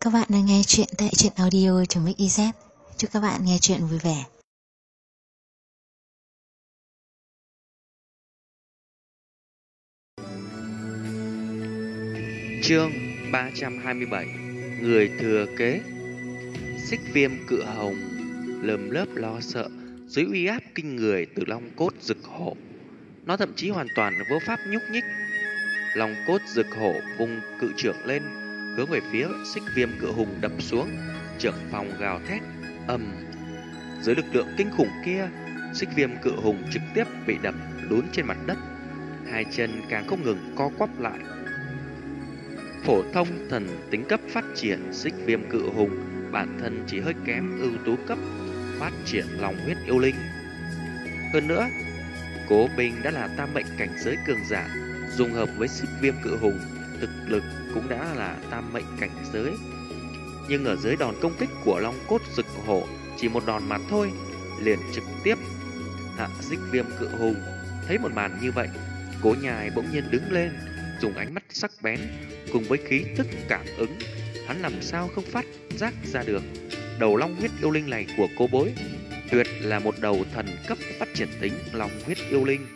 Các bạn đang nghe chuyện tại truyện audio.mix.iz. Chúc các bạn nghe chuyện vui vẻ. Chương 327. Người thừa kế. Xích viêm cự hồng lườm lớp lo sợ dưới uy áp kinh người từ long cốt rực hổ. Nó thậm chí hoàn toàn vô pháp nhúc nhích. Long cốt rực hổ vùng cự trưởng lên, hướng về phía xích viêm cự hùng đập xuống. Trưởng phòng gào thét ầm. Dưới lực lượng kinh khủng kia, xích viêm cự hùng trực tiếp bị đập lún trên mặt đất. Hai chân càng không ngừng co quắp lại. Phổ thông thần tính cấp phát triển xích viêm cự hùng bản thân chỉ hơi kém ưu tú cấp phát triển lòng huyết yêu linh. Hơn nữa, Cố Bình đã là tam mệnh cảnh giới cường giả, dùng hợp với xích viêm cự hùng, thực lực cũng đã là tam mệnh cảnh giới. Nhưng ở dưới đòn công kích của long cốt rực hổ, chỉ một đòn mà thôi, liền trực tiếp hạ xích viêm cự hùng. Thấy một màn như vậy, Cố Nhai bỗng nhiên đứng lên, dùng ánh mắt sắc bén cùng với khí tức cảm ứng, hắn làm sao không phát giác ra được đầu long huyết yêu linh này của cô bối tuyệt là một đầu thần cấp phát triển tính long huyết yêu linh.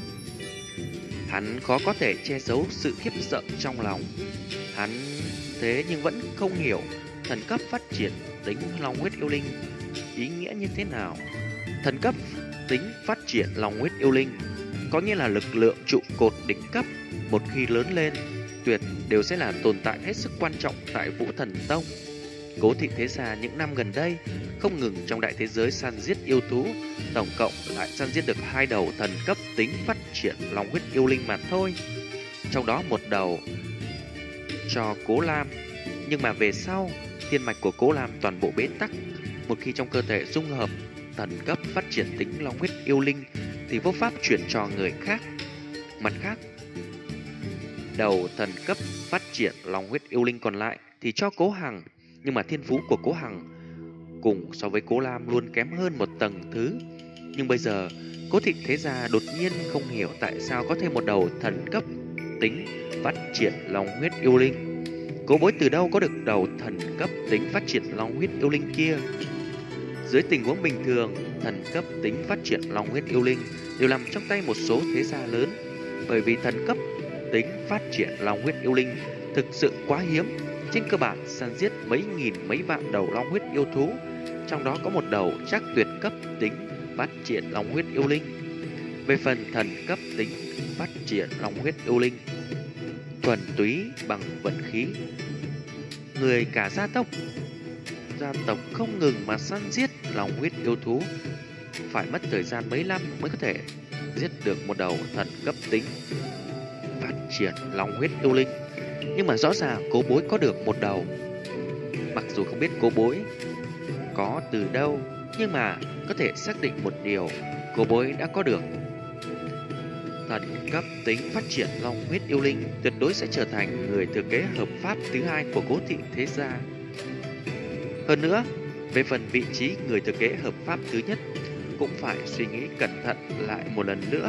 Hắn khó có thể che giấu sự khiếp sợ trong lòng. Hắn thế nhưng vẫn không hiểu thần cấp phát triển tính long huyết yêu linh ý nghĩa như thế nào. Thần cấp tính phát triển long huyết yêu linh có nghĩa là lực lượng trụ cột đỉnh cấp, một khi lớn lên tuyệt đều sẽ là tồn tại hết sức quan trọng tại Vũ Thần Tông. Cố Thị Thế Gia những năm gần đây không ngừng trong đại thế giới săn giết yêu thú, tổng cộng lại săn giết được 2 đầu thần cấp tính phát triển long huyết yêu linh mà thôi. Trong đó một đầu cho Cố Lam, nhưng mà về sau thiên mạch của Cố Lam toàn bộ bế tắc. Một khi trong cơ thể dung hợp thần cấp phát triển tính long huyết yêu linh thì vô pháp chuyển cho người khác. Mặt khác, đầu thần cấp phát triển long huyết yêu linh còn lại thì cho Cố Hằng, nhưng mà thiên phú của Cố Hằng cùng so với Cố Lam luôn kém hơn một tầng thứ. Nhưng bây giờ Cố Thị Thế Gia đột nhiên không hiểu tại sao có thêm một đầu thần cấp tính phát triển long huyết yêu linh. Cố bối từ đâu có được đầu thần cấp tính phát triển long huyết yêu linh kia? Dưới tình huống bình thường, thần cấp tính phát triển long huyết yêu linh đều nằm trong tay một số thế gia lớn, bởi vì thần cấp tính phát triển long huyết yêu linh thực sự quá hiếm. Trên cơ bản săn giết mấy nghìn mấy vạn đầu long huyết yêu thú, trong đó có một đầu chắc tuyệt cấp tính phát triển long huyết yêu linh. Về phần thần cấp tính phát triển long huyết yêu linh, thuần túy bằng vận khí. Người cả gia tộc không ngừng mà săn giết long huyết yêu thú, phải mất thời gian mấy năm mới có thể giết được một đầu thần cấp tính phát triển long huyết yêu linh. Nhưng mà rõ ràng Cố bối có được một đầu. Mặc dù không biết Cố bối có từ đâu, nhưng mà có thể xác định một điều, Cố bối đã có được thần cấp tính phát triển long huyết yêu linh, tuyệt đối sẽ trở thành người thừa kế hợp pháp thứ hai của Cố Thị Thế Gia. Hơn nữa, về phần vị trí người thừa kế hợp pháp thứ nhất cũng phải suy nghĩ cẩn thận lại một lần nữa.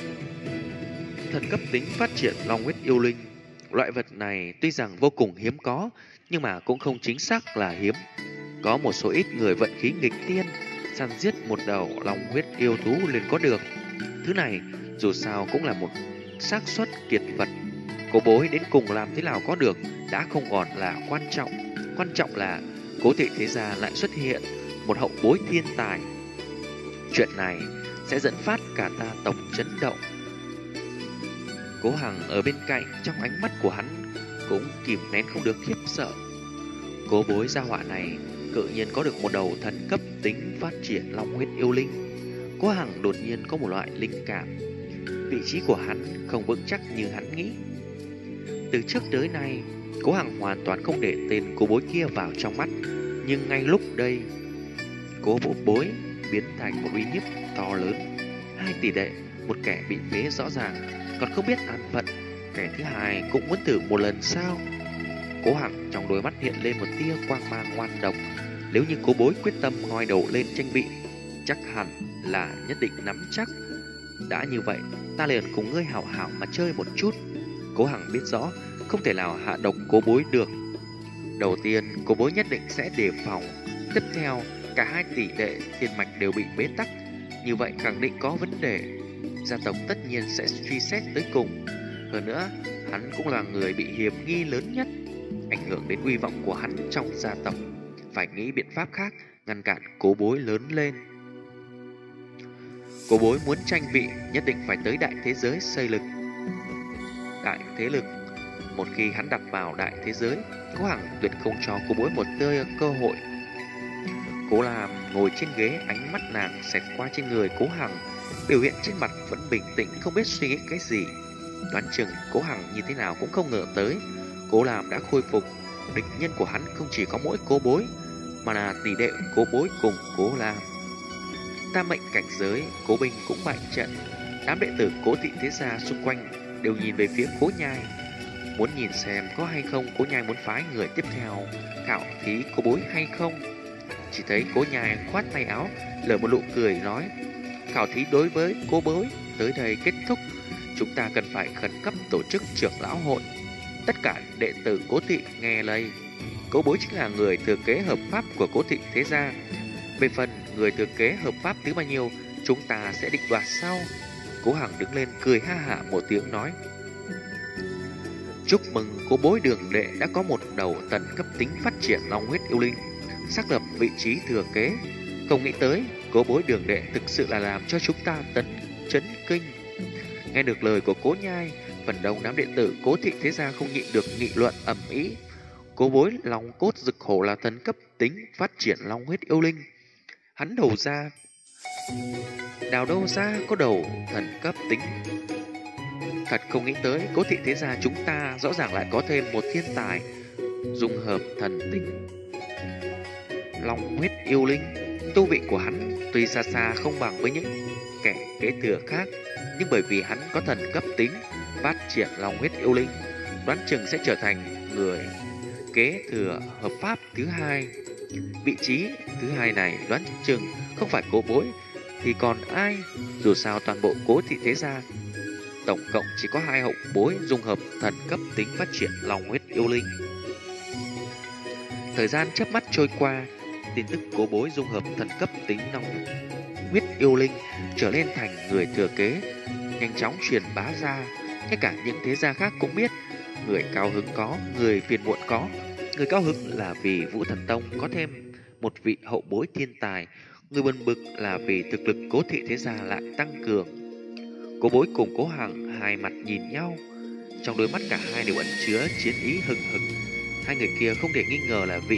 Thần cấp tính phát triển long huyết yêu linh, loại vật này tuy rằng vô cùng hiếm có, nhưng mà cũng không chính xác là hiếm. Có một số ít người vận khí nghịch tiên, săn giết một đầu long huyết yêu thú liền có được. Thứ này dù sao cũng là một xác suất kiệt vật. Cố bối đến cùng làm thế nào có được đã không còn là quan trọng. Quan trọng là Cố Thị Thế Gia lại xuất hiện một hậu bối thiên tài. Chuyện này sẽ dẫn phát cả ta tộc chấn động. Cố Hằng ở bên cạnh, trong ánh mắt của hắn cũng kìm nén không được khiếp sợ. Cố bối gia họa này tự nhiên có được một đầu thần cấp tính phát triển long huyết yêu linh. Cố Hằng đột nhiên có một loại linh cảm, vị trí của hắn không vững chắc như hắn nghĩ. Từ trước tới nay, Cố Hằng hoàn toàn không để tên cố bối kia vào trong mắt, nhưng ngay lúc đây, cố bối biến thành một uy hiếp to lớn. 2 tỷ đệ, một kẻ bị phế rõ ràng, còn không biết an phận, kẻ thứ hai cũng muốn thử một lần sao? Cố Hằng trong đôi mắt hiện lên một tia quang mang ngoan độc. Nếu như cố bối quyết tâm ngoi đầu lên tranh bị, chắc hẳn là nhất định nắm chắc. Đã như vậy, ta liền cùng ngươi hảo hảo mà chơi một chút. Cố Hằng biết rõ không thể nào hạ độc cố bối được. Đầu tiên, cô bối nhất định sẽ đề phòng. Tiếp theo, cả hai tỷ đệ tiền mạch đều bị bế tắc. Như vậy khẳng định có vấn đề. Gia tộc tất nhiên sẽ truy xét tới cùng. Hơn nữa, hắn cũng là người bị hiểm nghi lớn nhất, ảnh hưởng đến uy vọng của hắn trong gia tộc. Phải nghĩ biện pháp khác ngăn cản cố bối lớn lên. Cố bối muốn tranh vị nhất định phải tới đại thế giới xây lực. Đại thế lực, một khi hắn đặt vào đại thế giới, Cố Hằng tuyệt không cho cố bối một tươi cơ hội. Cố Lam ngồi trên ghế, ánh mắt nàng xẹt qua trên người Cố Hằng, biểu hiện trên mặt vẫn bình tĩnh, không biết suy nghĩ cái gì. Đoán chừng Cố Hằng như thế nào cũng không ngờ tới Cố Lam đã khôi phục. Địch nhân của hắn không chỉ có mỗi cố bối, mà là tỷ đệ cố bối cùng Cố Lam. Tam mệnh cảnh giới, Cố binh cũng bại trận. Đám đệ tử Cố thị thế gia xung quanh đều nhìn về phía Cố Nhai, muốn nhìn xem có hay không Cố Nhai muốn phái người tiếp theo khảo thí cố bối hay không. Chỉ thấy Cố Nhai khoát tay áo, lở một nụ cười nói: khảo thí đối với cố bối tới đây kết thúc, chúng ta cần phải khẩn cấp tổ chức trưởng lão hội. Tất cả đệ tử Cố thị nghe lây. Cố bối chính là người thừa kế hợp pháp của Cố thị thế gia. Về phần người thừa kế hợp pháp thứ bao nhiêu, chúng ta sẽ định đoạt sau. Cố Hằng đứng lên cười ha hả một tiếng nói: chúc mừng cố bối Đường đệ đã có một đầu tần cấp tính phát triển long huyết yêu linh, xác lập vị trí thừa kế. Không nghĩ tới cố bối Đường đệ thực sự là làm cho chúng ta chấn kinh. Nghe được lời của Cố Nhai, phần đông đám đệ tử Cố thị thế gia không nhịn được nghị luận ầm ĩ. Cố bối long cốt dực hổ là tần cấp tính phát triển long huyết yêu linh, hắn đầu ra đào đâu ra có đầu thần cấp tính. Thật không nghĩ tới Cố thị thế gia chúng ta rõ ràng lại có thêm một thiên tài dung hợp thần tính long huyết yêu linh. Tu vị của hắn tuy xa xa không bằng với những kẻ kế thừa khác, nhưng bởi vì hắn có thần cấp tính phát triển long huyết yêu linh, đoán chừng sẽ trở thành người kế thừa hợp pháp thứ hai. Vị trí thứ hai này đoán chừng không phải cố bối thì còn ai. Dù sao toàn bộ Cố thị thế gia tổng cộng chỉ có 2 hậu bối dung hợp thần cấp tính phát triển long huyết yêu linh. Thời gian chớp mắt trôi qua, tin tức cố bối dung hợp thần cấp tính long huyết yêu linh trở lên thành người thừa kế nhanh chóng truyền bá ra. Ngay cả những thế gia khác cũng biết. Người cao hứng có, người phiền muộn có. Người cao hứng là vì Vũ Thần Tông có thêm một vị hậu bối thiên tài, người buồn bực là vì thực lực Cố thị thế gia lại tăng cường. Cố bối cùng Cố Hằng hai mặt nhìn nhau, trong đôi mắt cả hai đều ẩn chứa chiến ý hừng hực. Hai người kia không thể nghi ngờ là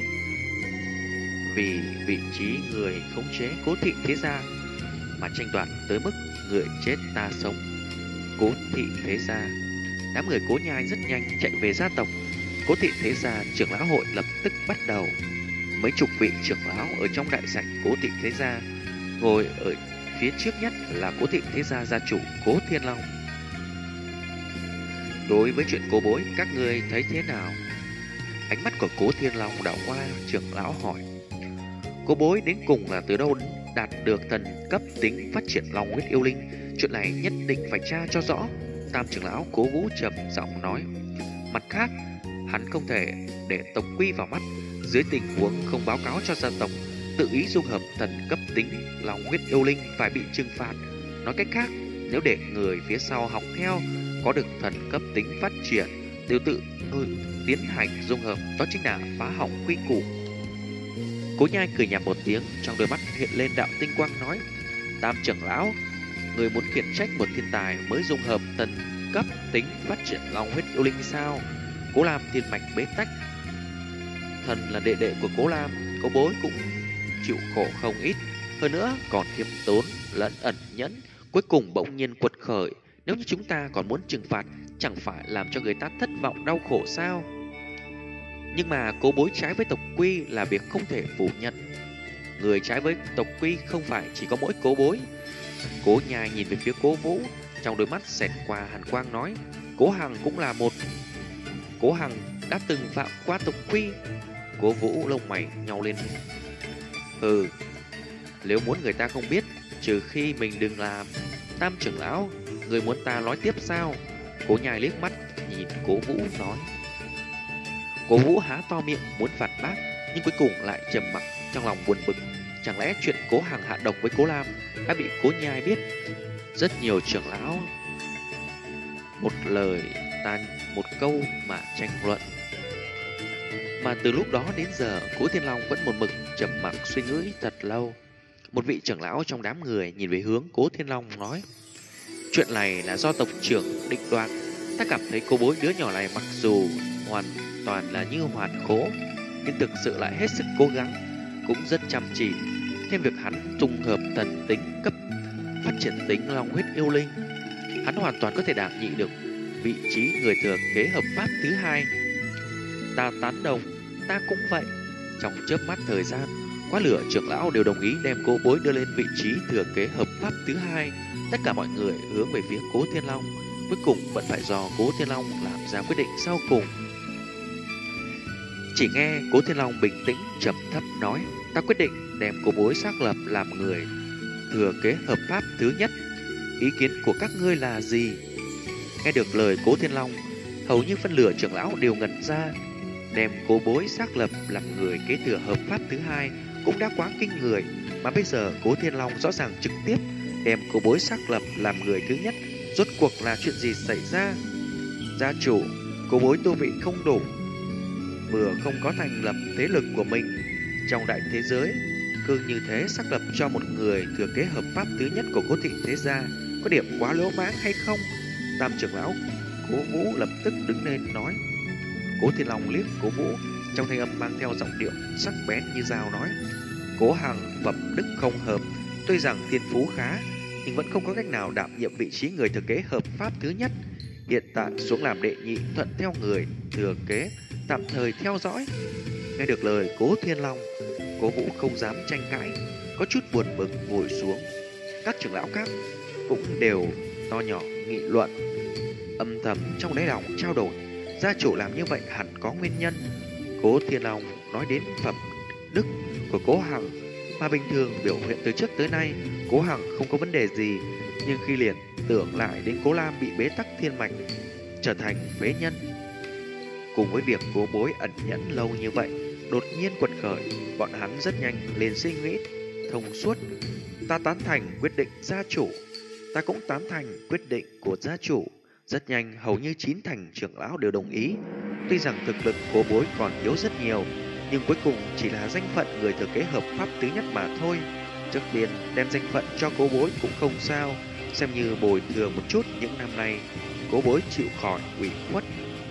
vì vị trí người khống chế Cố thị thế gia mà tranh đoạt tới mức người chết ta sống. Cố thị thế gia, đám người Cố Nhai rất nhanh chạy về gia tộc. Cố thị thế gia trưởng lão hội lập tức bắt đầu. Mấy chục vị trưởng lão ở trong đại sảnh Cố thị thế gia, ngồi ở phía trước nhất là Cố thị thế gia gia chủ Cố Thiên Long. Đối với chuyện cố bối, các ngươi thấy thế nào? Ánh mắt của Cố Thiên Long đảo qua trưởng lão hỏi. Cố bối đến cùng là từ đâu đạt được thần cấp tính phát triển long huyết yêu linh? Chuyện này nhất định phải tra cho rõ. Tam trưởng lão Cố Vũ trầm giọng nói. Mặt khác, hắn không thể để tộc quy vào mắt, dưới tình huống không báo cáo cho gia tộc, tự ý dung hợp thần cấp tính long huyết yêu linh phải bị trừng phạt. Nói cách khác, nếu để người phía sau học theo có được thần cấp tính phát triển đều tự tiến hành dung hợp, đó chính là phá hỏng quy củ. Cố Nhai cười nhạt một tiếng, trong đôi mắt hiện lên đạo tinh quang nói. Tam trưởng lão, người muốn khiển trách một thiên tài mới dung hợp thần cấp tính phát triển long huyết yêu linh sao? Cố Lam thiên mạch bế tắc, thần là đệ đệ của Cố Lam, Cố bối cũng chịu khổ không ít, hơn nữa còn khiêm tốn lẫn ẩn nhẫn, cuối cùng bỗng nhiên quật khởi. Nếu như chúng ta còn muốn trừng phạt, chẳng phải làm cho người ta thất vọng đau khổ sao? Nhưng mà cố bối trái với tộc quy là việc không thể phủ nhận. Người trái với tộc quy không phải chỉ có mỗi cố bối. Cố Nhai nhìn về phía Cố Vũ, trong đôi mắt xẹt qua hàn quang nói. Cố Hằng cũng là một. Cố Hằng đã từng phạm qua tộc quy. Cố Vũ lông mày nhau lên. Nếu muốn người ta không biết, trừ khi mình đừng làm. Tam trưởng lão, người muốn ta nói tiếp sao? Cố Nhai liếc mắt nhìn Cố Vũ nói. Cố Vũ há to miệng muốn phản bác, nhưng cuối cùng lại trầm mặc, trong lòng buồn bực. Chẳng lẽ chuyện Cố Hằng hạ độc với Cố Lam đã bị Cố Nhai biết? Rất nhiều trưởng lão một lời ta một câu mà tranh luận. Mà từ lúc đó đến giờ, Cố Thiên Long vẫn một mực trầm mặc suy nghĩ thật lâu. Một vị trưởng lão trong đám người nhìn về hướng Cố Thiên Long nói: chuyện này là do tộc trưởng định đoạt. Ta cảm thấy cô bối đứa nhỏ này mặc dù hoàn toàn là như hoàn khố, nhưng thực sự lại hết sức cố gắng, cũng rất chăm chỉ. Thêm việc hắn trùng hợp thần tính cấp phát triển tính long huyết yêu linh, hắn hoàn toàn có thể đảm nhiệm được vị trí người thừa kế hợp pháp thứ hai. Ta tán đồng, ta cũng vậy. Trong chớp mắt thời gian, quá lửa trưởng lão đều đồng ý đem Cố Bối đưa lên vị trí thừa kế hợp pháp thứ hai. Tất cả mọi người hướng về phía Cố Thiên Long, cuối cùng vẫn phải do Cố Thiên Long làm ra quyết định sau cùng. Chỉ nghe Cố Thiên Long bình tĩnh trầm thấp nói: ta quyết định đem Cố Bối xác lập làm người thừa kế hợp pháp thứ nhất. Ý kiến của các ngươi là gì? Nghe được lời Cố Thiên Long, hầu như phân nửa trưởng lão đều ngẩn ra. Đem Cố Bối xác lập làm người kế thừa hợp pháp thứ hai cũng đã quá kinh người, mà bây giờ Cố Thiên Long rõ ràng trực tiếp đem Cố Bối xác lập làm người thứ nhất. Rốt cuộc là chuyện gì xảy ra? Gia chủ, Cố Bối tu vị không đủ, vừa không có thành lập thế lực của mình trong đại thế giới, cứ như thế xác lập cho một người thừa kế hợp pháp thứ nhất của Cố thị thế gia, có điểm quá lỗ mãng hay không? Tam trưởng lão Cố Vũ lập tức đứng lên nói. Cố Thiên Long liếc Cố Vũ, trong thanh âm mang theo giọng điệu sắc bén như dao nói: Cố Hằng phẩm đức không hợp, tuy rằng thiên phú khá, nhưng vẫn không có cách nào đảm nhiệm vị trí người thừa kế hợp pháp thứ nhất. Hiện tại xuống làm đệ nhị, thuận theo người thừa kế, tạm thời theo dõi. Nghe được lời Cố Thiên Long, Cố Vũ không dám tranh cãi, có chút buồn bực ngồi xuống. Các trưởng lão khác cũng đều to nhỏ nghị luận, âm thầm trong đáy lòng trao đổi. Gia chủ làm như vậy hẳn có nguyên nhân. Cố Thiên Long nói đến phẩm đức của Cố Hằng, mà bình thường biểu hiện từ trước tới nay Cố Hằng không có vấn đề gì, nhưng khi liền tưởng lại đến Cố Lam bị bế tắc thiên mạch, trở thành phế nhân, cùng với việc Cố Bối ẩn nhẫn lâu như vậy đột nhiên quật khởi, bọn hắn rất nhanh liền suy nghĩ thông suốt. Ta tán thành quyết định gia chủ. Ta cũng tán thành quyết định của gia chủ. Rất nhanh, hầu như 9 thành trưởng lão đều đồng ý. Tuy rằng thực lực Cố Bối còn yếu rất nhiều, nhưng cuối cùng chỉ là danh phận người thừa kế hợp pháp thứ nhất mà thôi. Trước tiên đem danh phận cho Cố Bối cũng không sao, xem như bồi thường một chút những năm nay Cố Bối chịu khỏi ủy khuất.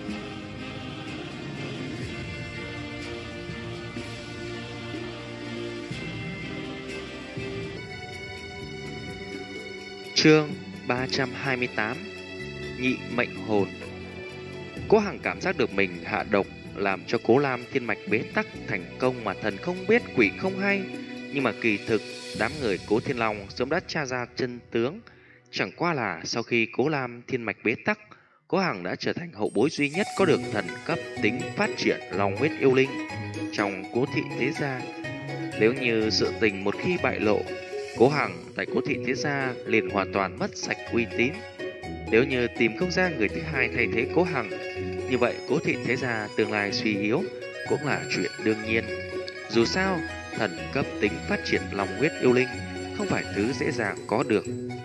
Chương 328: Nhị mệnh hồn. Cố Hằng cảm giác được mình hạ độc làm cho Cố Lam thiên mạch bế tắc thành công mà thần không biết quỷ không hay, nhưng mà kỳ thực đám người Cố Thiên Long sớm đã tra ra chân tướng. Chẳng qua là sau khi Cố Lam thiên mạch bế tắc, Cố Hằng đã trở thành hậu bối duy nhất có được thần cấp tính phát triển long huyết yêu linh trong Cố thị thế gia. Nếu như sự tình một khi bại lộ, Cố Hằng tại Cố thị thế gia liền hoàn toàn mất sạch uy tín. Nếu như tìm không ra người thứ hai thay thế Cố Hằng, như vậy Cố thị thế gia tương lai suy yếu cũng là chuyện đương nhiên. Dù sao, thần cấp tính phát triển long huyết yêu linh không phải thứ dễ dàng có được.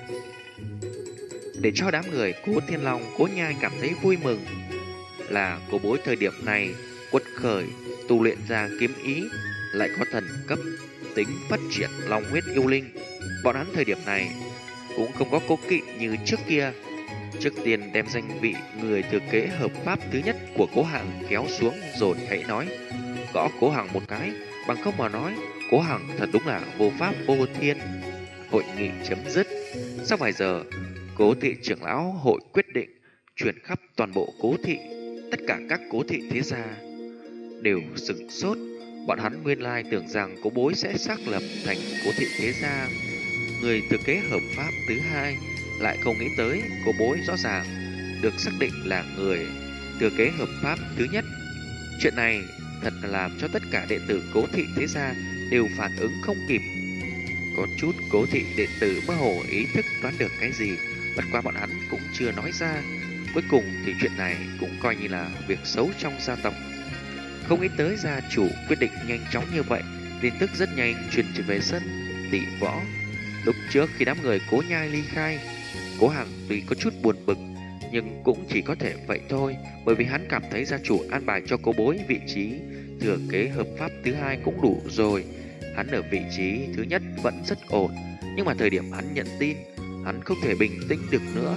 Để cho đám người Cố Thiên Long, Cố Nhai cảm thấy vui mừng là Cố Bối thời điểm này quật khởi tu luyện ra kiếm ý, lại có thần cấp tính phát triển long huyết yêu linh. Bọn hắn thời điểm này cũng không có cố kỵ như trước kia. Trước tiên đem danh vị người thừa kế hợp pháp thứ nhất của Cố Hằng kéo xuống rồi hãy nói. Gõ Cố Hằng một cái, bằng không mà nói Cố Hằng thật đúng là vô pháp vô thiên. Hội nghị chấm dứt. Sau vài giờ, Cố thị trưởng lão hội quyết định truyền khắp toàn bộ Cố thị. Tất cả các Cố thị thế gia đều sửng sốt. Bọn hắn nguyên lai tưởng rằng Cố Bối sẽ xác lập thành Cố thị thế gia người thừa kế hợp pháp thứ hai, lại không nghĩ tới Cố Bối rõ ràng được xác định là người thừa kế hợp pháp thứ nhất. Chuyện này thật là làm cho tất cả đệ tử Cố thị thế gia đều phản ứng không kịp. Có chút Cố thị đệ tử mơ hồ ý thức đoán được cái gì, bất quá bọn hắn cũng chưa nói ra. Cuối cùng thì chuyện này cũng coi như là việc xấu trong gia tộc. Không nghĩ tới gia chủ quyết định nhanh chóng như vậy, tin tức rất nhanh truyền trở về sân tỷ võ. Lúc trước khi đám người Cố Nhai ly khai, Cố Hằng tuy có chút buồn bực, nhưng cũng chỉ có thể vậy thôi, bởi vì hắn cảm thấy gia chủ an bài cho Cố Bối vị trí thừa kế hợp pháp thứ hai cũng đủ rồi. Hắn ở vị trí thứ nhất vẫn rất ổn, nhưng mà thời điểm hắn nhận tin, hắn không thể bình tĩnh được nữa.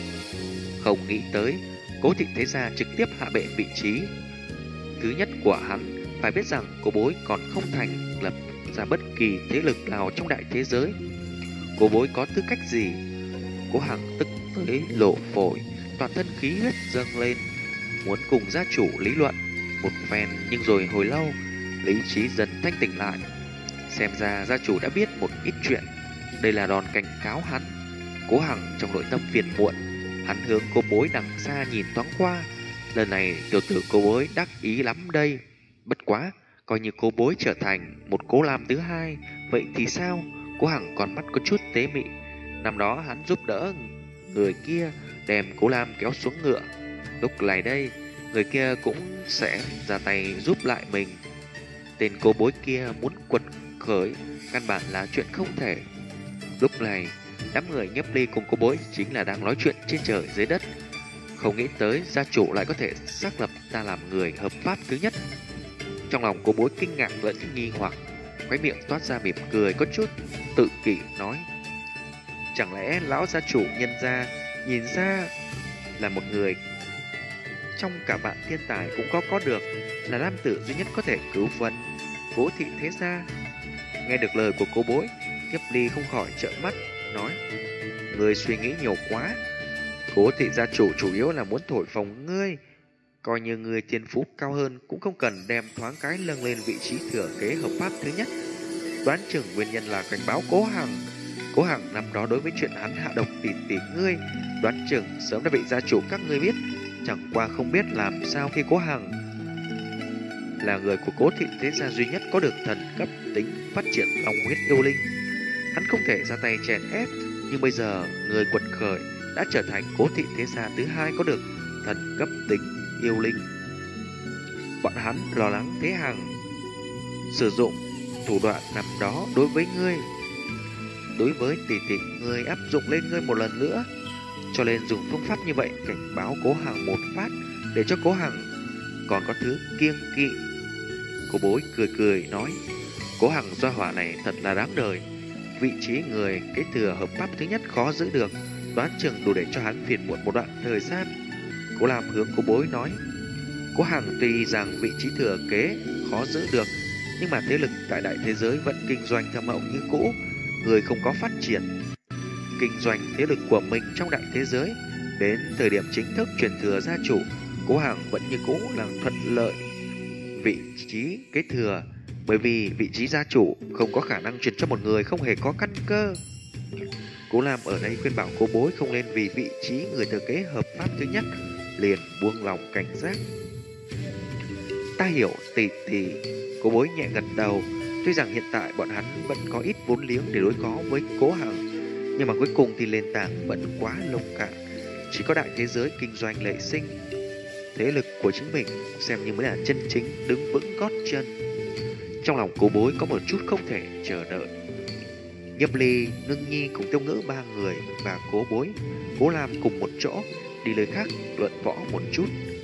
Không nghĩ tới, Cố Thị Thế Gia trực tiếp hạ bệ vị trí thứ nhất của hắn. Phải biết rằng Cố Bối còn không thành lập ra bất kỳ thế lực nào trong đại thế giới. Cố Bối có tư cách gì? Cố Hằng tức tới lộ phổi, toàn thân khí huyết dâng lên, muốn cùng gia chủ lý luận một phen, nhưng rồi hồi lâu, lý trí dần thanh tỉnh lại. Xem ra gia chủ đã biết một ít chuyện, đây là đòn cảnh cáo hắn. Cố Hằng trong nội tâm phiền muộn, hắn hướng Cố Bối đằng xa nhìn thoáng qua. Lần này tiểu tử Cố Bối đắc ý lắm đây. Bất quá, coi như Cố Bối trở thành một Cố Lam thứ hai, vậy thì sao? Cố Hằng còn mắt có chút tế mị. Năm đó hắn giúp đỡ người kia đem Cố Lam kéo xuống ngựa, lúc này đây người kia cũng sẽ ra tay giúp lại mình. Tên Cố Bối kia muốn quật khởi căn bản là chuyện không thể. Lúc này đám người Nhiếp Ly cùng Cố Bối chính là đang nói chuyện trên trời dưới đất. Không nghĩ tới gia chủ lại có thể xác lập ta làm người hợp pháp thứ nhất. Trong lòng Cố Bối kinh ngạc lẫn nghi hoặc, khóe miệng toát ra mỉm cười có chút tự kỷ nói: chẳng lẽ lão gia chủ nhân gia nhìn ra là một người trong cả vạn thiên tài cũng có được, là nam tử duy nhất có thể cứu vớt Cố Thị Thế Gia? Nghe được lời của Cố Bối, Nhiếp Ly không khỏi trợn mắt nói: ngươi suy nghĩ nhiều quá. Cố Thị gia chủ chủ yếu là muốn thổi phồng ngươi, coi như ngươi thiên phú cao hơn cũng không cần đem thoáng cái nâng lên vị trí thừa kế hợp pháp thứ nhất. Đoán chừng nguyên nhân là cảnh báo Cố Hằng. Cố Hằng năm đó đối với chuyện hắn hạ độc tỷ ngươi, đoán chừng sớm đã bị gia chủ các ngươi biết. Chẳng qua không biết làm sao khi Cố Hằng là người của Cố Thị Thế Gia duy nhất có được thần cấp tính phát triển long huyết yêu linh, hắn không thể ra tay chèn ép. Nhưng bây giờ người quật khởi đã trở thành Cố Thị Thế Gia thứ hai có được thần cấp tính yêu linh. Bọn hắn lo lắng Thế Hằng sử dụng thủ đoạn năm đó đối với ngươi, đối với tỷ tỷ ngươi áp dụng lên ngươi một lần nữa, cho nên dùng phương pháp như vậy cảnh báo Cố Hằng một phát, để cho Cố Hằng còn có thứ kiêng kỵ. Cố Bối cười cười nói: Cố Hằng gia hỏa này thật là đáng đời. Vị trí người kế thừa hợp pháp thứ nhất khó giữ được, đoán chừng đủ để cho hắn phiền muộn một đoạn thời gian. Cố Lam hướng Cố Bối nói: Cố Hằng tuy rằng vị trí thừa kế khó giữ được, nhưng mà thế lực tại đại thế giới vẫn kinh doanh thâm hậu như cũ. Người không có phát triển kinh doanh thế lực của mình trong đại thế giới, đến thời điểm chính thức truyền thừa gia chủ, Cố Hằng vẫn như cũ là thuận lợi vị trí kế thừa, bởi vì vị trí gia chủ không có khả năng truyền cho một người không hề có căn cơ. Cố Lam ở đây khuyên bảo Cố Bối không nên vì vị trí người thừa kế hợp pháp thứ nhất liền buông lòng cảnh giác. Ta hiểu tỷ tỷ. Cố Bối nhẹ gật đầu. Tuy rằng hiện tại bọn hắn vẫn có ít vốn liếng để đối phó với Cố Hằng, nhưng mà cuối cùng thì nền tảng vẫn quá lông cạn. Chỉ có đại thế giới kinh doanh lệ sinh, thế lực của chính mình xem như mới là chân chính đứng vững gót chân. Trong lòng Cố Bối có một chút không thể chờ đợi. Nhiếp Ly, Ngưng Nhi cùng Tiêu Ngữ ba người và Cố Bối, Cố Lam cùng một chỗ đi nơi khác luận võ một chút.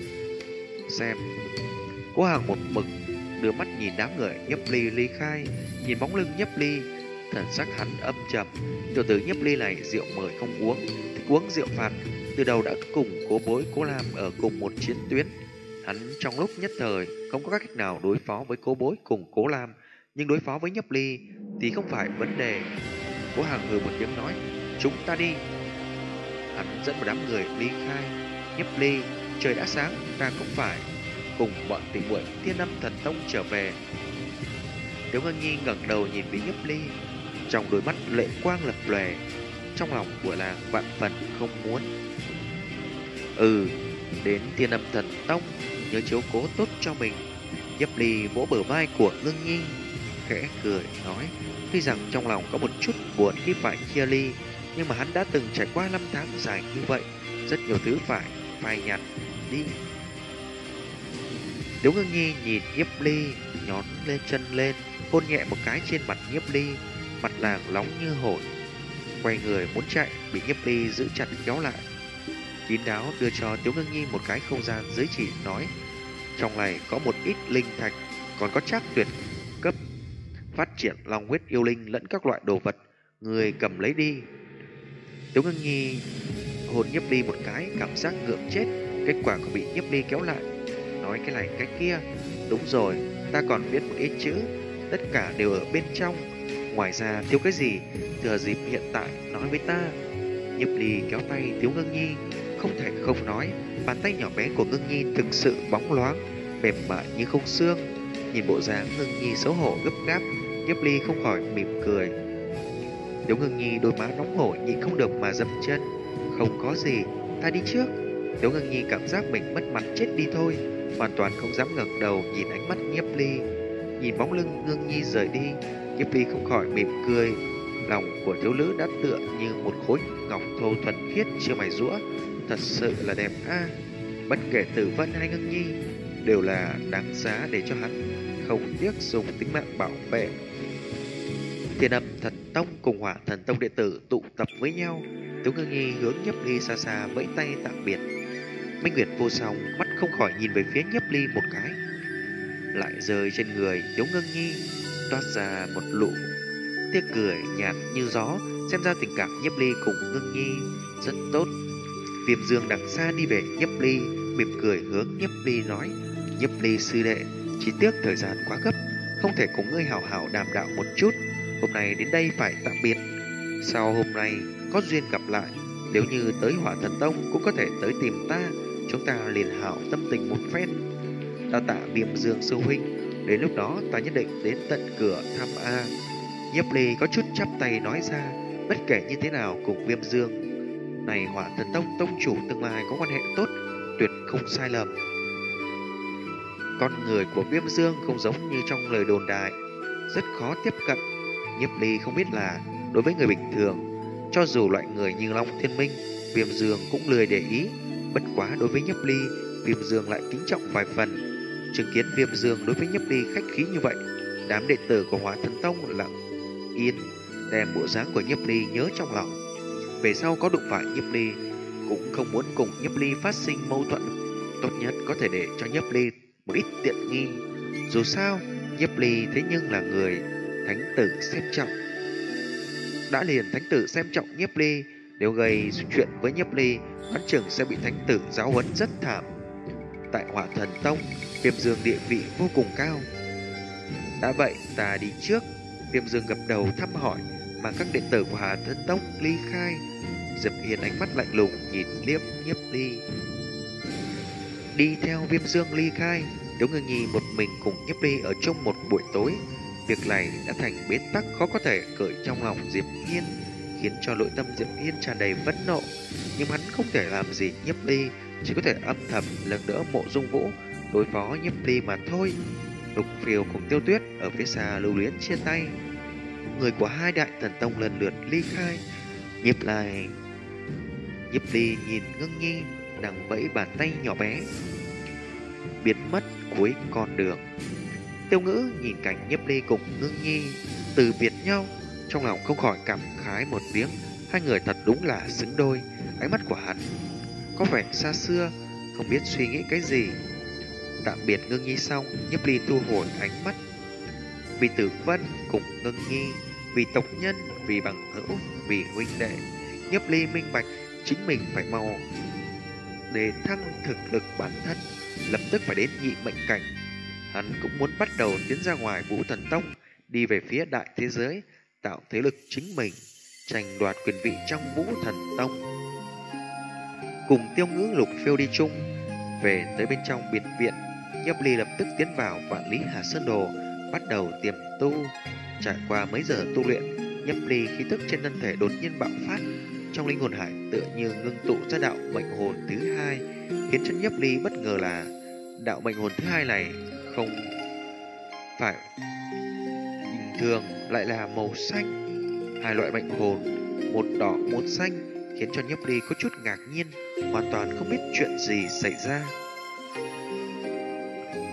Xem Cố Hằng một mực đưa mắt nhìn đám người Nhiếp Ly ly khai, nhìn bóng lưng Nhiếp Ly, thần sắc hắn âm trầm. Tiểu tử Nhiếp Ly này rượu mời không uống, thích uống rượu phạt, từ đầu đã cùng Cố Bối, Cố Lam ở cùng một chiến tuyến. Hắn trong lúc nhất thời không có cách nào đối phó với Cố Bối cùng Cố Lam, nhưng đối phó với Nhiếp Ly thì không phải vấn đề. Cố Hằng hừ một tiếng nói: chúng ta đi. Hắn dẫn một đám người ly khai. Nhiếp Ly, trời đã sáng, ta cũng phải cùng bọn tỷ muội Thiên Âm Thần Tông trở về. Tiểu Ngân Nhi ngẩng đầu nhìn về Nhiếp Ly, trong đôi mắt lệ quang lập lòe, trong lòng của nàng vạn phần không muốn. Đến Thiên Âm Thần Tông nhớ chiếu cố tốt cho mình. Nhiếp Ly vỗ bờ vai của Ngân Nhi, khẽ cười nói: tuy rằng trong lòng có một chút buồn khi phải chia ly, nhưng mà hắn đã từng trải qua 5 tháng dài như vậy, rất nhiều thứ phải phai nhạt đi. Tiếu Ngưng Nhi nhìn Nhiếp Ly, nhón lên chân lên, hôn nhẹ một cái trên mặt Nhiếp Ly, mặt nàng nóng như hổi. Quay người muốn chạy, bị Nhiếp Ly giữ chặt kéo lại. Kín đáo đưa cho Tiếu Ngưng Nhi một cái không gian giới chỉ, nói: trong này có một ít linh thạch, còn có trác tuyệt cấp, phát triển long huyết yêu linh lẫn các loại đồ vật, người cầm lấy đi. Tiếu Ngưng Nhi hôn Nhiếp Ly một cái, cảm giác ngượng chết, kết quả còn bị Nhiếp Ly kéo lại, nói cái này cái kia. Đúng rồi, ta còn viết một ít chữ, tất cả đều ở bên trong. Ngoài ra thiếu cái gì, thừa dịp hiện tại nói với ta. Nhiếp Ly kéo tay Tiếu Ngưng Nhi, không thể không nói, bàn tay nhỏ bé của Ngưng Nhi thực sự bóng loáng, mềm mại như không xương. Nhìn bộ dáng Ngưng Nhi xấu hổ gấp gáp, Nhiếp Ly không khỏi mỉm cười. Tiếu Ngưng Nhi đôi má nóng hổi nhịn không được mà dậm chân. Không có gì, ta đi trước. Tiếu Ngưng Nhi cảm giác mình mất mặt chết đi thôi, hoàn toàn không dám ngẩng đầu nhìn ánh mắt Nhiếp Ly. Nhìn bóng lưng Ngưng Nhi rời đi, Nhiếp Ly không khỏi mỉm cười. Lòng của thiếu nữ đã tựa như một khối ngọc thô thuần khiết chưa mài rũa, thật sự là đẹp a. Bất kể Tử Vân hay Ngưng Nhi đều là đáng giá để cho hắn không tiếc dùng tính mạng bảo vệ. Thiên Âm Thần Tông cùng Hỏa Thần Tông đệ tử tụ tập với nhau. Tiếu Ngưng Nhi hướng Nhiếp Ly xa xa vẫy tay tạm biệt. Minh Nguyệt vô song mắt không khỏi nhìn về phía Nhiếp Ly một cái, lại rơi trên người Tiếu Ngưng Nhi, toát ra một nụ tia cười nhạt như gió. Xem ra tình cảm Nhiếp Ly cùng Ngưng Nhi rất tốt. Viêm Dương đằng xa đi về Nhiếp Ly, mỉm cười hướng Nhiếp Ly nói: Nhiếp Ly sư đệ, chỉ tiếc thời gian quá gấp, không thể cùng ngươi hào hào đàm đạo một chút. Hôm nay đến đây phải tạm biệt, sau hôm nay có duyên gặp lại, nếu như tới Hỏa Thần Tông cũng có thể tới tìm ta, chúng ta liền hảo tâm tình một phen. Đa tạ Viêm Dương sư huynh, đến lúc đó ta nhất định đến tận cửa thăm a. Nhiếp Ly có chút chắp tay nói ra, bất kể như thế nào cùng Viêm Dương này Hỏa Thần Tông tông chủ tương lai có quan hệ tốt, tuyệt không sai lầm. Con người của Viêm Dương không giống như trong lời đồn đại, rất khó tiếp cận. Nhiếp Ly không biết là đối với người bình thường, cho dù loại người như Long Thiên Minh, Viêm Dương cũng lười để ý. Bất quá đối với Nhiếp Ly, Viêm Dương lại kính trọng vài phần. Chứng kiến Viêm Dương đối với Nhiếp Ly khách khí như vậy, đám đệ tử của Hỏa Thần Tông lặng yên đem bộ dáng của Nhiếp Ly nhớ trong lòng. Về sau có đụng phải Nhiếp Ly, cũng không muốn cùng Nhiếp Ly phát sinh mâu thuẫn, tốt nhất có thể để cho Nhiếp Ly một ít tiện nghi. Dù sao Nhiếp Ly thế nhưng là người thánh tử xem trọng. Đã liền thánh tử xem trọng Nhiếp Ly, nếu gây chuyện với Nhiếp Ly, đoán chừng sẽ bị thánh tử giáo huấn rất thảm. Tại Hỏa Thần Tông, Viêm Dương địa vị vô cùng cao. Đã vậy ta đi trước. Viêm Dương gật đầu thăm hỏi, mà các đệ tử của Hỏa Thần Tông ly khai. Diệp Hiên ánh mắt lạnh lùng nhìn liếc Nhiếp Ly, đi theo Viêm Dương ly khai. Tiếu Ngưng Nhi một mình cùng Nhiếp Ly ở trong một buổi tối. Việc này đã thành bế tắc khó có thể cởi trong lòng Diệp Hiên, khiến cho nội tâm Diệp Hiên tràn đầy phẫn nộ. Nhưng hắn không thể làm gì Nhiếp Ly, chỉ có thể âm thầm lần nữa Mộ Dung Vũ đối phó Nhiếp Ly mà thôi. Lục Phiêu cùng Tiêu Tuyết ở phía xa lưu luyến chia tay. Người của hai đại thần tông lần lượt ly khai. Nhiếp Ly nhìn Ngưng Nhi đang vẫy bàn tay nhỏ bé biến mất cuối con đường. Tiêu Ngữ nhìn cảnh Nhiếp Ly cùng Ngưng Nhi từ biệt nhau, trong lòng không khỏi cảm khái một tiếng, hai người thật đúng là xứng đôi. Ánh mắt của hắn có vẻ xa xưa, không biết suy nghĩ cái gì. Tạm biệt Ngưng Nhi xong, Nhiếp Ly thu hồi ánh mắt. Vì Tử Vân cùng Ngưng Nhi, vì tộc nhân, vì bằng hữu, vì huynh đệ, Nhiếp Ly minh bạch chính mình phải mau để thăng thực lực bản thân, lập tức phải đến nhị mệnh cảnh. Hắn cũng muốn bắt đầu tiến ra ngoài Vũ Thần Tông, đi về phía đại thế giới, tạo thế lực chính mình, tranh đoạt quyền vị trong Vũ Thần Tông. Cùng Tiêu Ngữ Lục Phiêu đi chung về tới bên trong biệt viện, Nhiếp Ly lập tức tiến vào Vạn Lý Hà Sơn Đồ, bắt đầu tiềm tu. Trải qua mấy giờ tu luyện, Nhiếp Ly khí tức trên thân thể đột nhiên bạo phát, trong linh hồn hải tựa như ngưng tụ ra đạo mệnh hồn thứ hai. Khiến cho Nhiếp Ly bất ngờ là đạo mệnh hồn thứ hai này không phải bình thường, lại là màu xanh. Hai loại mệnh hồn, một đỏ một xanh, khiến cho Nhiếp Ly có chút ngạc nhiên, hoàn toàn không biết chuyện gì xảy ra.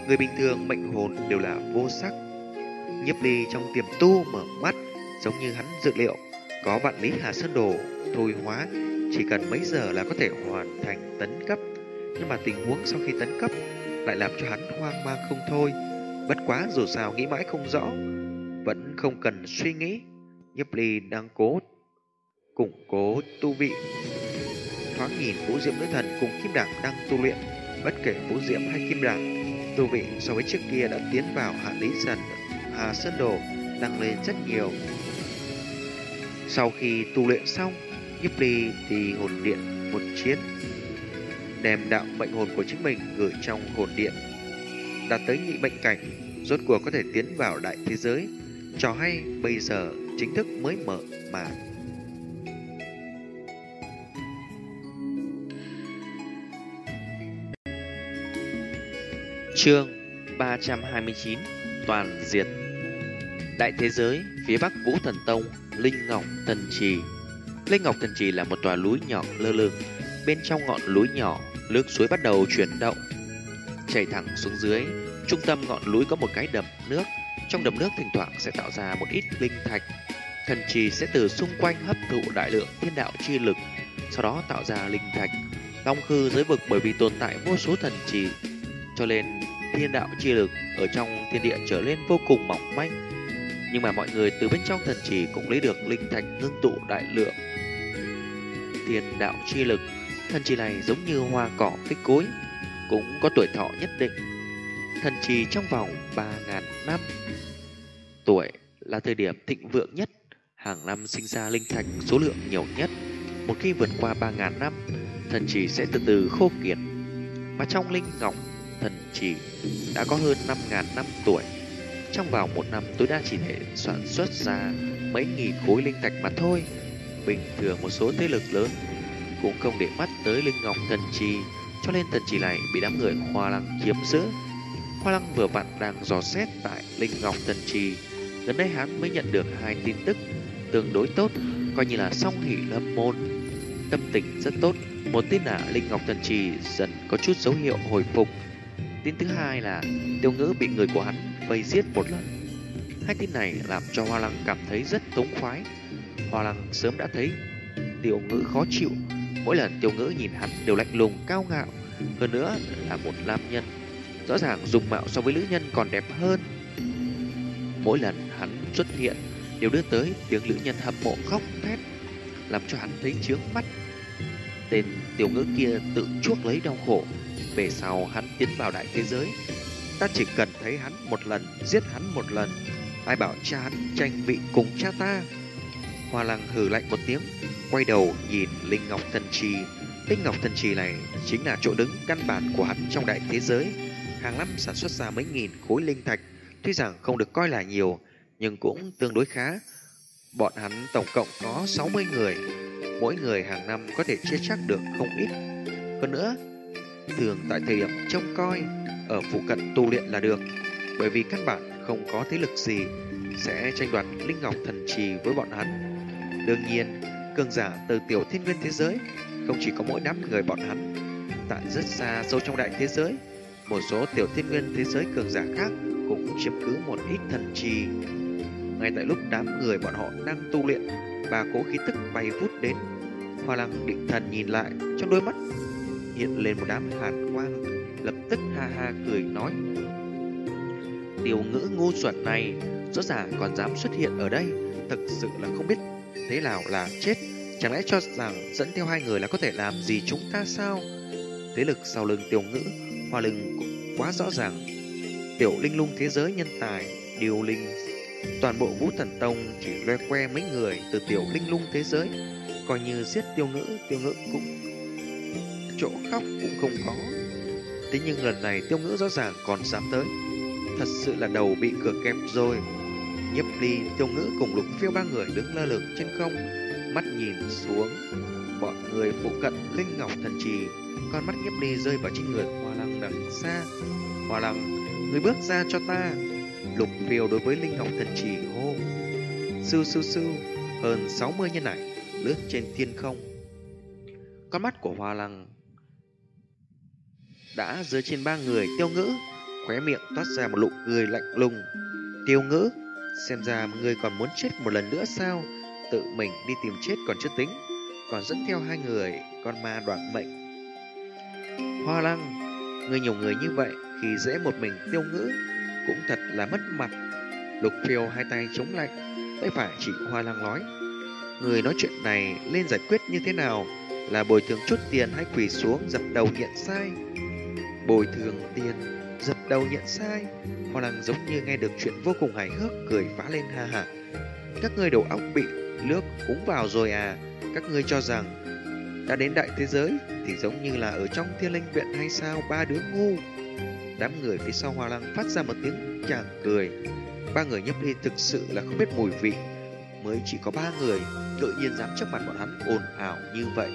Người bình thường mệnh hồn đều là vô sắc. Nhiếp Ly trong tiềm tu mở mắt, giống như hắn dự liệu, có vạn lý Hà Sơn Đồ thôi hóa, chỉ cần mấy giờ là có thể hoàn thành tấn cấp. Nhưng mà tình huống sau khi tấn cấp lại làm cho hắn hoang mang không thôi. Bất quá dù sao nghĩ mãi không rõ, vẫn không cần suy nghĩ. Nhiếp Ly đang củng cố tu vị. Thoáng nhìn Vũ Diệm nữ thần cùng Kim Đẳng đang tu luyện, bất kể Vũ Diệm hay Kim Đẳng, tu vị so với trước kia đã tiến vào hạ lý dần, Hà Sơn Đồ tăng lên rất nhiều. Sau khi tu luyện xong, Nhiếp Ly thì hồn điện một chiến, đem đạo mệnh hồn của chính mình gửi trong hồn điện, đạt tới nhị mệnh cảnh, rốt cuộc có thể tiến vào đại thế giới. Trò hay bây giờ chính thức mới mở màn. Chương 329: Toàn diệt. Đại thế giới, phía bắc Vũ Thần Tông, Linh Ngọc Thần Trì. Linh Ngọc Thần Trì là một tòa núi nhỏ lơ lửng. Bên trong ngọn núi nhỏ, nước suối bắt đầu chuyển động, chảy thẳng xuống dưới. Trung tâm ngọn núi có một cái đầm nước. Trong đầm nước thỉnh thoảng sẽ tạo ra một ít linh thạch. Thần trì sẽ từ xung quanh hấp thụ đại lượng thiên đạo chi lực, sau đó tạo ra linh thạch. Long Khư giới vực bởi vì tồn tại vô số thần trì, cho nên thiên đạo chi lực ở trong thiên địa trở nên vô cùng mỏng manh. Nhưng mà mọi người từ bên trong thần trì cũng lấy được linh thạch ngưng tụ đại lượng thiên đạo chi lực. Thần trì này giống như hoa cỏ cây cối, cũng có tuổi thọ nhất định. Thần trì trong vòng 3.000 năm tuổi là thời điểm thịnh vượng nhất, hàng năm sinh ra linh thạch số lượng nhiều nhất. Một khi vượt qua 3.000 năm, thần trì sẽ từ từ khô kiệt. Mà trong Linh Ngọc Thần Trì đã có hơn 5.000 năm tuổi. Trong vòng một năm tối đa chỉ thể sản xuất ra mấy nghìn khối linh thạch mà thôi. Bình thường một số thế lực lớn cũng không để mắt tới Linh Ngọc Thần Trì, cho nên thần trì này bị đám người Hoa Lăng chiếm giữ. Hoa Lăng vừa vặn đang dò xét tại Linh Ngọc Thần Trì. Gần đây hắn mới nhận được 2 tin tức tương đối tốt, coi như là song hỷ lâm môn. Tâm tình rất tốt. Một tin là Linh Ngọc Thần Trì dần có chút dấu hiệu hồi phục. Tin thứ hai là Tiêu Ngữ bị người của hắn vây giết một lần. 2 tin này làm cho Hoa Lăng cảm thấy rất thống khoái. Hoa Lăng sớm đã thấy Tiêu Ngữ khó chịu. Mỗi lần Tiêu Ngữ nhìn hắn đều lạnh lùng cao ngạo, hơn nữa là một nam nhân, rõ ràng dùng mạo so với nữ nhân còn đẹp hơn. Mỗi lần hắn xuất hiện đều đưa tới tiếng nữ nhân hâm mộ khóc thét, làm cho hắn thấy chướng mắt. Tên Tiêu Ngữ kia tự chuốc lấy đau khổ. Về sau hắn tiến vào đại thế giới, ta chỉ cần thấy hắn một lần, giết hắn một lần. Ai bảo cha hắn tranh vị cùng cha ta. Hoa Lăng hừ lạnh một tiếng, quay đầu nhìn Linh Ngọc Thần Trì. Linh Ngọc Thần Trì này chính là chỗ đứng căn bản của hắn trong đại thế giới. Hàng năm sản xuất ra mấy nghìn khối linh thạch, tuy rằng không được coi là nhiều, nhưng cũng tương đối khá. Bọn hắn tổng cộng có 60 người, mỗi người hàng năm có thể chia chắc được không ít. Hơn nữa, thường tại thời điểm trông coi, ở phụ cận tu luyện là được, bởi vì căn bản không có thế lực gì sẽ tranh đoạt Linh Ngọc Thần Trì với bọn hắn. Đương nhiên, cường giả từ tiểu thiên nguyên thế giới không chỉ có mỗi đám người bọn hắn. Tại rất xa sâu trong đại thế giới, một số tiểu thiên nguyên thế giới cường giả khác cũng chiếm cứ một ít thần trì. Ngay tại lúc đám người bọn họ đang tu luyện, 3 cỗ khí tức bay vút đến. Hoa Lăng định thần nhìn lại, trong đôi mắt hiện lên một đám hàn quang, lập tức ha ha cười nói: Tiêu Ngữ ngu xuẩn này rõ ràng còn dám xuất hiện ở đây, thật sự là không biết thế nào là chết. Chẳng lẽ cho rằng dẫn theo 2 người là có thể làm gì chúng ta sao? Thế lực sau lưng Tiêu Ngữ, Hoa Lăng cũng quá rõ ràng. Tiểu linh lung thế giới nhân tài, điều linh, toàn bộ Vũ Thần Tông chỉ loe que mấy người từ tiểu linh lung thế giới. Coi như giết Tiêu Ngữ cũng chỗ khóc cũng không có. Thế nhưng lần này Tiêu Ngữ rõ ràng còn dám tới, thật sự là đầu bị cửa kẹp rồi. Nhiếp Ly, Tiêu Ngữ cùng Lục Phiêu 3 người đứng lơ lửng trên không, mắt nhìn xuống bọn người phụ cận Linh Ngọc Thần Trì. Con mắt Nhiếp Ly rơi vào trên người Hoa Lăng đằng xa. Hoa Lăng, người bước ra cho ta. Lục Phiêu đối với Linh Ngọc Thần Trì hô. Sưu sưu sưu, hơn 60 nhân ảnh lướt trên thiên không. Con mắt của Hoa Lăng đã rơi trên 3 người Tiêu Ngữ. khóe miệng toát ra một nụ cười lạnh lùng. Tiêu Ngữ, xem ra ngươi còn muốn chết một lần nữa sao? Tự mình đi tìm chết còn chưa tính, còn dẫn theo hai người con ma đoạn mệnh. Hoa Lăng, ngươi nhiều người như vậy, khi dễ một mình Tiêu Ngữ cũng thật là mất mặt. Lục Phiêu hai tay chống lạnh, tay phải chỉ Hoa Lăng nói: người nói chuyện này nên giải quyết như thế nào? Là bồi thường chút tiền hay quỳ xuống dập đầu nhận sai? Bồi thường tiền, dập đầu nhận sai? Hoa Lăng giống như nghe được chuyện vô cùng hài hước, cười phá lên ha hả. Các ngươi đầu óc bị nước uống vào rồi à? Các ngươi cho rằng đã đến đại thế giới thì giống như là ở trong Thiên Linh Viện hay sao? Ba đứa ngu. Đám người phía sau Hoa Lăng phát ra một tiếng chàng cười. Ba người Nhiếp Ly thực sự là không biết mùi vị, mới chỉ có ba người, tự nhiên dám trước mặt bọn hắn ồn ào như vậy.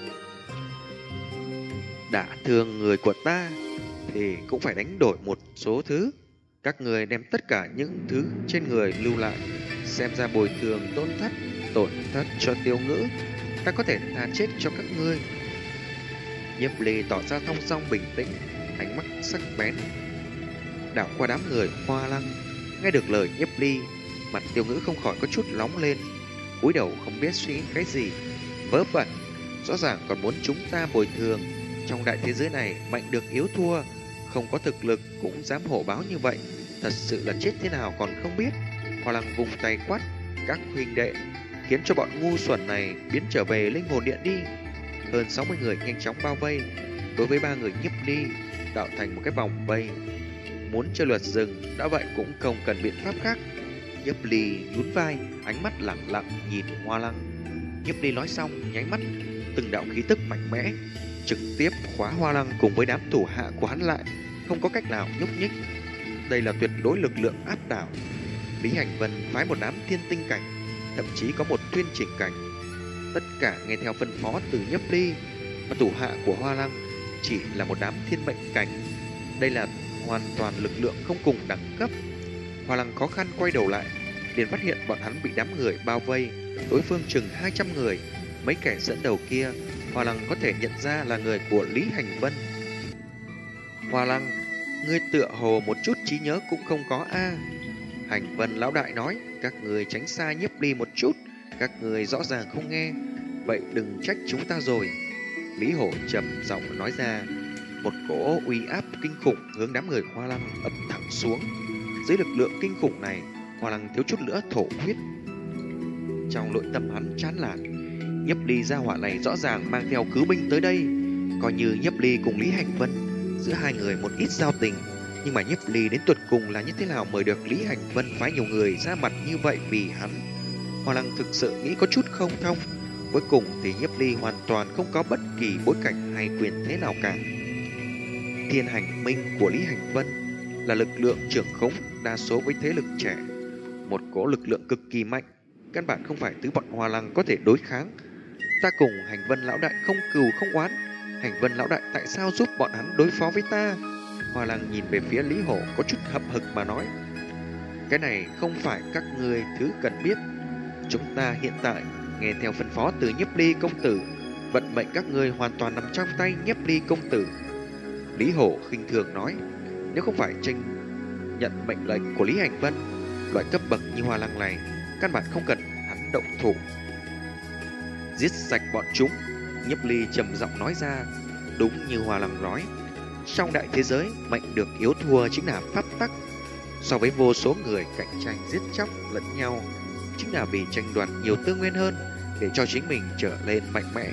Đã thương người của ta thì cũng phải đánh đổi một số thứ. Các người đem tất cả những thứ trên người lưu lại, xem ra bồi thường tổn thất cho Tiêu Ngữ, ta có thể tha chết cho các ngươi. Nhiếp Ly tỏ ra thong dong bình tĩnh, ánh mắt sắc bén đảo qua đám người Hoa Lăng. Nghe được lời Nhiếp Ly, mặt Tiêu Ngữ không khỏi có chút nóng lên, cúi đầu không biết suy nghĩ cái gì. Vớ vẩn, rõ ràng còn muốn chúng ta bồi thường. Trong đại thế giới này, mạnh được yếu thua, không có thực lực cũng dám hổ báo như vậy, thật sự là chết thế nào còn không biết. Hoa Lăng vùng tay quát: các huynh đệ, khiến cho bọn ngu xuẩn này biến trở về linh hồn điện đi. Hơn 60 người nhanh chóng bao vây, đối với ba người Nhiếp Ly tạo thành một cái vòng vây. Muốn chơi luật rừng, đã vậy cũng không cần biện pháp khác. Nhiếp Ly nhún vai, ánh mắt lẳng lặng nhìn Hoa Lăng. Nhiếp Ly nói xong, nháy mắt, từng đạo khí tức mạnh mẽ trực tiếp khóa Hoa Lăng cùng với đám thủ hạ của hắn lại, không có cách nào nhúc nhích. Đây là tuyệt đối lực lượng áp đảo. Lý Hành Vân phái một đám thiên tinh cảnh, thậm chí có một tuyên chỉnh cảnh, tất cả nghe theo phân phó từ Nhiếp Ly, mà thủ hạ của Hoa Lăng chỉ là một đám thiên mệnh cảnh. Đây là hoàn toàn lực lượng không cùng đẳng cấp. Hoa Lăng khó khăn quay đầu lại, liền phát hiện bọn hắn bị đám người bao vây, đối phương chừng 200 người. Mấy kẻ dẫn đầu kia, Hoa Lăng có thể nhận ra là người của Lý Hành Vân. Hoa Lăng, ngươi tựa hồ một chút trí nhớ cũng không có a. Hành Vân lão đại nói: các người tránh xa Nhiếp Ly một chút, các người rõ ràng không nghe, vậy đừng trách chúng ta rồi. Lý Hổ trầm giọng nói ra. Một cỗ uy áp kinh khủng hướng đám người Hoa Lăng ập thẳng xuống. Dưới lực lượng kinh khủng này, Hoa Lăng thiếu chút nữa thổ huyết. Trong nội tâm hắn chán nản, Nhiếp Ly gia hỏa này rõ ràng mang theo cứu binh tới đây. Coi như Nhiếp Ly cùng Lý Hành Vân giữa hai người một ít giao tình, nhưng mà Nhiếp Ly đến tuột cùng là như thế nào mới được Lý Hành Vân phái nhiều người ra mặt như vậy vì hắn? Hoa Lăng thực sự nghĩ có chút không thông. Cuối cùng thì Nhiếp Ly hoàn toàn không có bất kỳ bối cảnh hay quyền thế nào cả. Thiên Hành Minh của Lý Hành Vân là lực lượng trưởng khống đa số với thế lực trẻ, một cỗ lực lượng cực kỳ mạnh, căn bản không phải thứ bọn Hoa Lăng có thể đối kháng. Ta cùng Hành Vân lão đại không cừu không oán, Hành Vân lão đại tại sao giúp bọn hắn đối phó với ta? Hoa Lăng nhìn về phía Lý Hổ có chút hậm hực mà nói: cái này không phải các ngươi thứ cần biết. Chúng ta hiện tại nghe theo phân phó từ Nhiếp Ly công tử, vận mệnh các ngươi hoàn toàn nằm trong tay Nhiếp Ly công tử. Lý Hổ khinh thường nói: nếu không phải tranh nhận mệnh lệnh của Lý Hành Vân, loại cấp bậc như Hoa Lăng này căn bản không cần hắn động thủ. Giết sạch bọn chúng. Nhiếp Ly trầm giọng nói ra. Đúng như Hoa Lăng nói, trong đại thế giới, mạnh được yếu thua chính là pháp tắc. So với vô số người cạnh tranh giết chóc lẫn nhau, chính là vì tranh đoạt nhiều tư nguyên hơn để cho chính mình trở lên mạnh mẽ.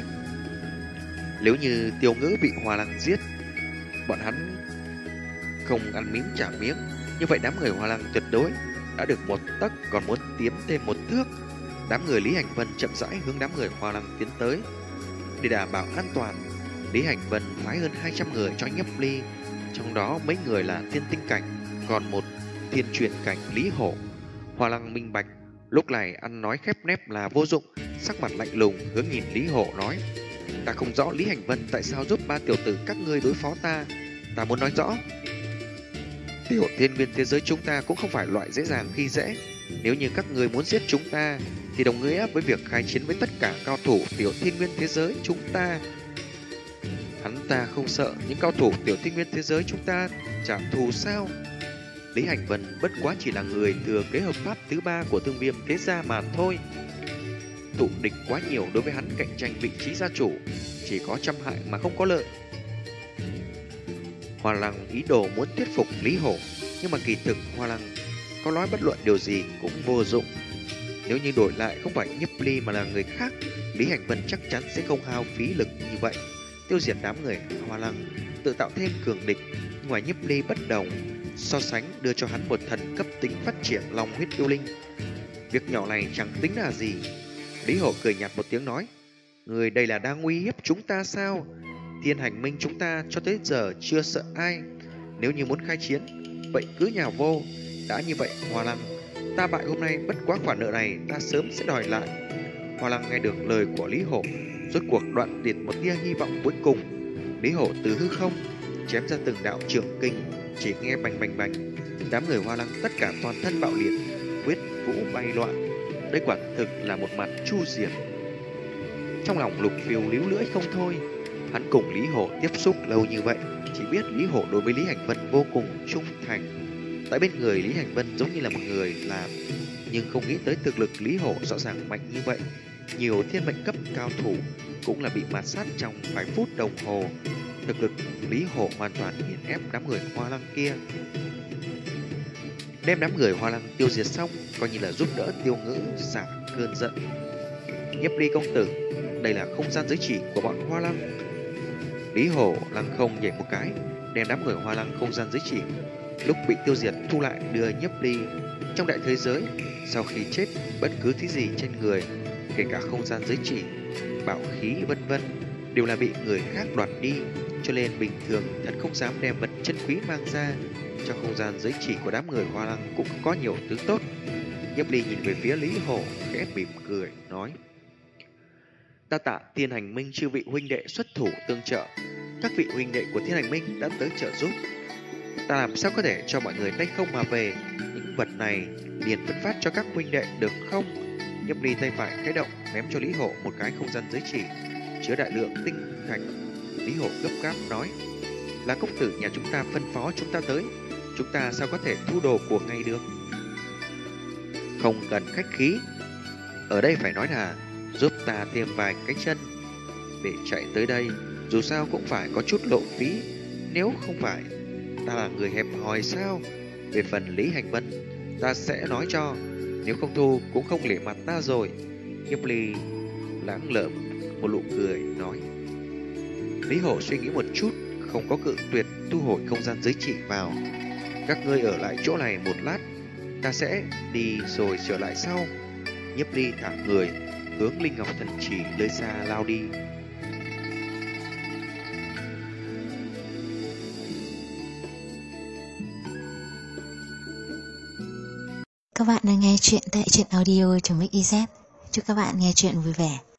Nếu như Tiêu Ngữ bị Hoa Lăng giết, bọn hắn không ăn miếng trả miếng, như vậy đám người Hoa Lăng tuyệt đối đã được một tấc còn muốn tiến thêm một thước. Đám người Lý Hành Vân chậm rãi hướng đám người Hoa Lăng tiến tới. Để đảm bảo an toàn, Lý Hành Vân phái hơn 200 người cho Nhiếp Ly, trong đó mấy người là thiên tinh cảnh, còn một thiên truyền cảnh Lý Hổ. Hoa Lăng minh bạch, lúc này ăn nói khép nép là vô dụng, sắc mặt lạnh lùng hướng nhìn Lý Hổ nói: ta không rõ Lý Hành Vân tại sao giúp ba tiểu tử các ngươi đối phó ta. Ta muốn nói rõ, tiểu thiên nguyên thế giới chúng ta cũng không phải loại dễ dàng khi dễ. Nếu như các ngươi muốn giết chúng ta thì đồng nghĩa với việc khai chiến với tất cả cao thủ tiểu thiên nguyên thế giới chúng ta. Hắn ta không sợ những cao thủ tiểu thiên nguyên thế giới chúng ta trả thù sao? Lý Hành Vân bất quá chỉ là người thừa kế hợp pháp thứ 3 của Tương Viêm thế gia mà thôi. Tụ địch quá nhiều đối với hắn cạnh tranh vị trí gia chủ, chỉ có trăm hại mà không có lợi. Hoa Lăng ý đồ muốn thuyết phục Lý Hổ, nhưng mà kỳ thực Hoa Lăng có nói bất luận điều gì cũng vô dụng. Nếu như đổi lại không phải Nhiếp Ly mà là người khác, Lý Hành Vân chắc chắn sẽ không hao phí lực như vậy, tiêu diệt đám người Hoa Lăng, tự tạo thêm cường địch. Ngoài Nhiếp Ly bất đồng, so sánh đưa cho hắn một thần cấp tính phát triển long huyết yêu linh. Việc nhỏ này chẳng tính là gì. Lý Hổ cười nhạt một tiếng nói, người đây là đang uy hiếp chúng ta sao? Thiên Hành Minh chúng ta cho tới giờ chưa sợ ai, nếu như muốn khai chiến, vậy cứ nhào vô. Đã như vậy Hoa Lăng, ta bại hôm nay, bất quá khoản nợ này ta sớm sẽ đòi lại. Hoa Lăng nghe được lời của Lý Hổ, rốt cuộc đoạn diệt một tia hy vọng cuối cùng. Lý Hổ từ hư không chém ra từng đạo trường kinh, chỉ nghe bành bành bành, đám người Hoa Lăng tất cả toàn thân bạo liệt, huyết vũ bay loạn. Đây quả thực là một màn chu diệt. Trong lòng Lục Phiêu líu lưỡi không thôi. Hắn cùng Lý Hổ tiếp xúc lâu như vậy, chỉ biết Lý Hổ đối với Lý Hành Vân vô cùng trung thành. Tại bên người Lý Hành Vân giống như là một người làm, nhưng không nghĩ tới thực lực Lý Hổ rõ ràng mạnh như vậy. Nhiều thiên mệnh cấp cao thủ cũng là bị mạt sát trong vài phút đồng hồ. Thực lực Lý Hổ hoàn toàn nghiền ép đám người Hoa Lăng kia. Đem đám người Hoa Lăng tiêu diệt xong, coi như là giúp đỡ Tiêu Ngữ giảm cơn giận. Nhiếp Ly công tử, đây là không gian giới chỉ của bọn Hoa Lăng. Lý Hổ lăng không nhảy một cái, đem đám người Hoa Lăng không gian giới chỉ lúc bị tiêu diệt thu lại, đưa Nhiếp Ly. Trong đại thế giới, sau khi chết, bất cứ thứ gì trên người, kể cả không gian giới chỉ, bảo khí vân vân, đều là bị người khác đoạt đi, cho nên bình thường thật không dám đem vật chân quý mang ra. Trong không gian giới chỉ của đám người Hoa Lăng cũng có nhiều thứ tốt. Nhiếp Ly nhìn về phía Lý Hổ, khẽ mỉm cười nói, ta tạ Thiên Hành Minh chư vị huynh đệ xuất thủ tương trợ. Các vị huynh đệ của Thiên Hành Minh đã tới trợ giúp, ta làm sao có thể cho mọi người tay không mà về. Những vật này liền phân phát cho các huynh đệ được không? Nhiếp Ly tay phải khẽ động, ném cho Lý Hổ một cái không gian giới chỉ chứa đại lượng tinh thạch. Lý Hổ gấp gáp nói, là công tử nhà chúng ta phân phó chúng ta tới, chúng ta sao có thể thu đồ của ngay được? Không cần khách khí, ở đây phải nói là giúp ta thêm vài cái chân để chạy tới đây, dù sao cũng phải có chút lộ phí, nếu không phải ta là người hẹp hòi sao? Về phần Lý Hành Vân, ta sẽ nói cho, nếu không thu cũng không lệ mặt ta rồi. Nhiếp Ly lãng lợm một nụ cười nói. Lý Hổ suy nghĩ một chút, không có cự tuyệt, thu hồi không gian giới chỉ vào. Các ngươi ở lại chỗ này một lát, ta sẽ đi rồi trở lại sau. Nhiếp Ly thả người hướng Linh Ngọc Thần Chỉ nơi xa lao đi. Các bạn đang nghe chuyện tại truyện audio.mix.iz. Chúc các bạn nghe chuyện vui vẻ.